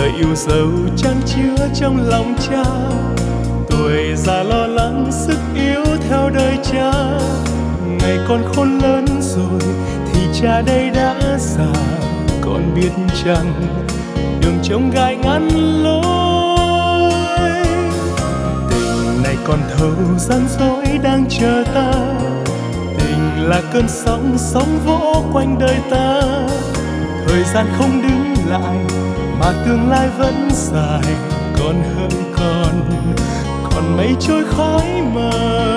lời yêu dấu chan chứa trong lòng cha. Tuổi già lo lắng sức yếu theo đời cha, ngày con khôn lớn rồi thì cha đây đã già. Con biết chăng đường trông gai ngắn lối, tình này còn thâu gian dối đang chờ ta. Tình là cơn sóng sóng vỗ quanh đời ta, thời gian không đứng lại mà tương lai vẫn dài. Con hỡi còn mây trôi khói mờ.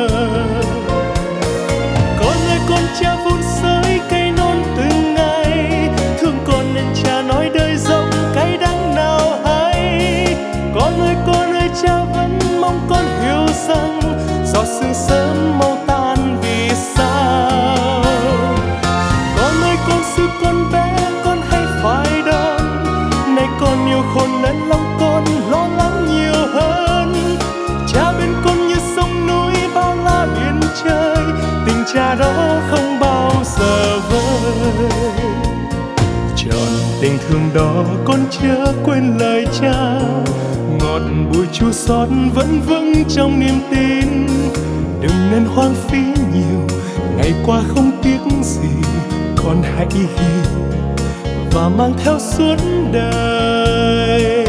Con ơi con cha vun sới cây non từng ngày, thương con nên cha nói đời rộng cái đắng nào hay. Con ơi cha vẫn mong con hiểu rằng giọt sương sớm mau tan vì sao. Con ơi con xưa con bé con hay phải đón, nay con yêu khôn lớn lòng con lo lắng nhiều hơn. Cha bên con như sông núi bao la biển trời, tình cha đó không bao giờ vơi. Trọn tình thương đó con chớ quên lời cha, ngọt bùi chua xót vẫn vững trong niềm tin. Đừng nên hoang phí nhiều, ngày qua không tiếc gì. Con hãy ghi và mang theo suốt đời.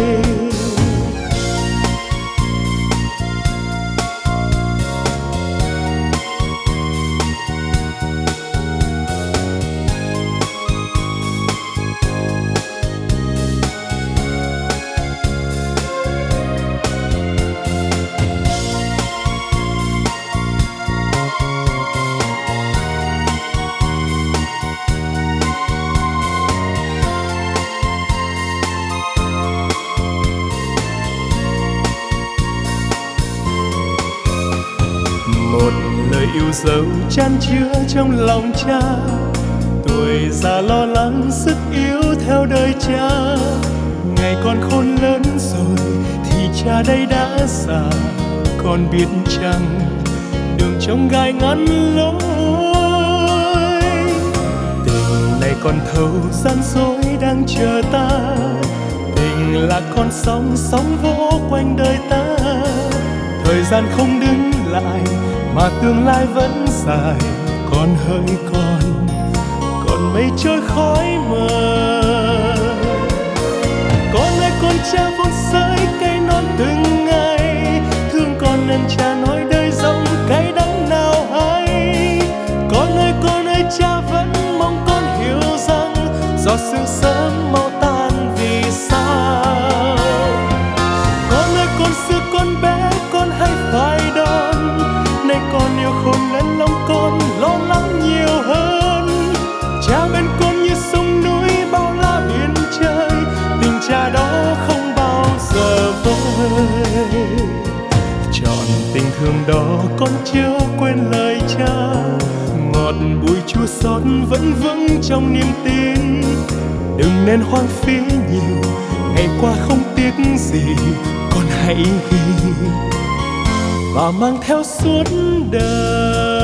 Một lời yêu dấu chan chứa trong lòng cha, tuổi già lo lắng sức yếu theo đời cha. Ngày con khôn lớn rồi thì cha đây đã già. Con biết chăng đường trông gai ngắn lối, tình này còn thâu gian dối đang chờ ta. Tình là con sóng sóng vỗ quanh đời ta, thời gian không đứng lại mà tương lai vẫn dài. Con hỡi còn mây trôi khói mờ. Con ơi con cha vun sới cây non từng ngày, thương con nên cha nói đời rộng cái đắng nào hay. Con ơi cha vẫn mong con hiểu rằng giọt sương sớm mau tan vì sao. Con ơi con xưa con bé con hay phải đón, nay con yêu khôn lớn lòng con lo lắng nhiều hơn. Cha bên con như sông núi bao la biển trời, tình cha đó không bao giờ vơi. Trọn tình thương đó con chưa quên lời cha, ngọt bùi chua xót vẫn vững trong niềm tin. Đừng nên hoang phí nhiều, ngày qua không tiếc gì. Con hãy ghi và mang theo suốt đời.